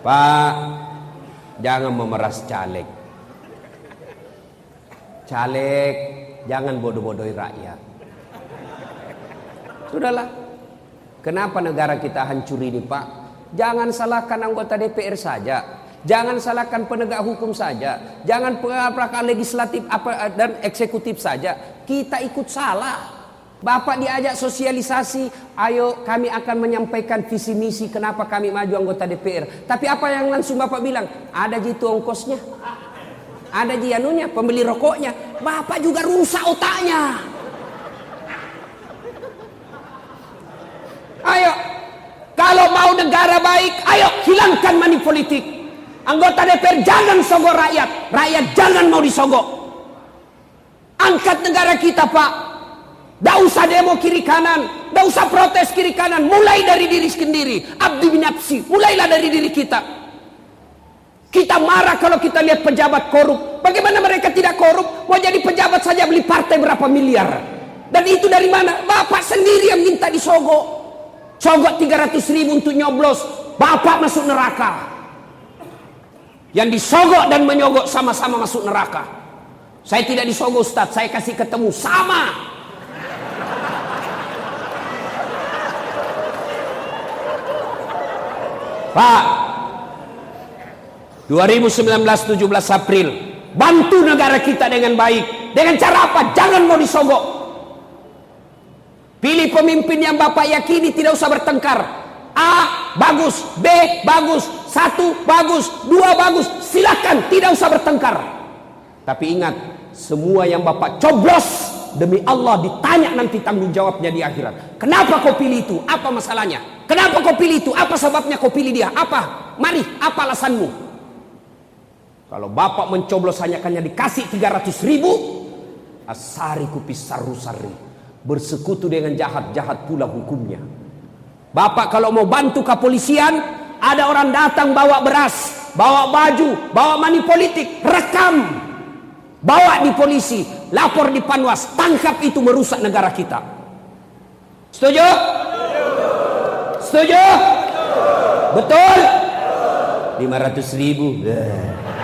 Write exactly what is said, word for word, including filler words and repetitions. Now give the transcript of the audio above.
Pak, jangan memeras caleg. Caleg, jangan bodoh-bodohi rakyat. Sudahlah. Kenapa negara kita hancur ini, Pak? Jangan salahkan anggota D P R saja. Jangan salahkan penegak hukum saja. Jangan perangkat legislatif apa dan eksekutif saja. Kita ikut salah. Bapak diajak sosialisasi, ayo kami akan menyampaikan visi misi kenapa kami maju anggota D P R. Tapi apa yang langsung Bapak bilang? Ada jitu ongkosnya. Ada jianunya, pembeli rokoknya. Bapak juga rusak otaknya. Ayo, kalau mau negara baik, ayo hilangkan money politik. Anggota D P R jangan sogok rakyat. Rakyat jangan mau disogok. Angkat negara kita, Pak. Tidak usah demo kiri kanan, tidak usah protes kiri kanan. Mulai dari diri sendiri. Abdi binafsi, mulailah dari diri kita. Kita marah kalau kita lihat pejabat korup. Bagaimana mereka tidak korup? Mau jadi pejabat saja beli partai berapa miliar. Dan itu dari mana? Bapak sendiri yang minta disogok. Sogok tiga ratus ribu untuk nyoblos. Bapak masuk neraka. Yang disogok dan menyogok sama-sama masuk neraka. Saya tidak disogok, Ustaz. Saya kasih ketemu sama. Pak, dua ribu sembilan belas tujuh belas April, bantu negara kita dengan baik. Dengan cara apa? Jangan mau disogok. Pilih pemimpin yang Bapak yakini tidak usah bertengkar. A bagus, B bagus, satu bagus, dua bagus, silakan, tidak usah bertengkar. Tapi ingat, semua yang Bapak coblos demi Allah ditanya nanti tanggung jawabnya di akhirat. Kenapa kau pilih itu? Apa masalahnya? Kenapa kau pilih itu? Apa sebabnya kau pilih dia? Apa? Mari, apa alasanmu? Kalau Bapak mencoblos hanya hanya dikasih tiga ratus ribu, asari kupis saru-sari, bersekutu dengan jahat-jahat pula hukumnya. Bapak kalau mau bantu kepolisian, ada orang datang bawa beras, bawa baju, bawa money politik, rekam, bawa di polisi, lapor di Panwas, tangkap itu merusak negara kita. Setuju? Setuju? Betul? lima ratus ribu.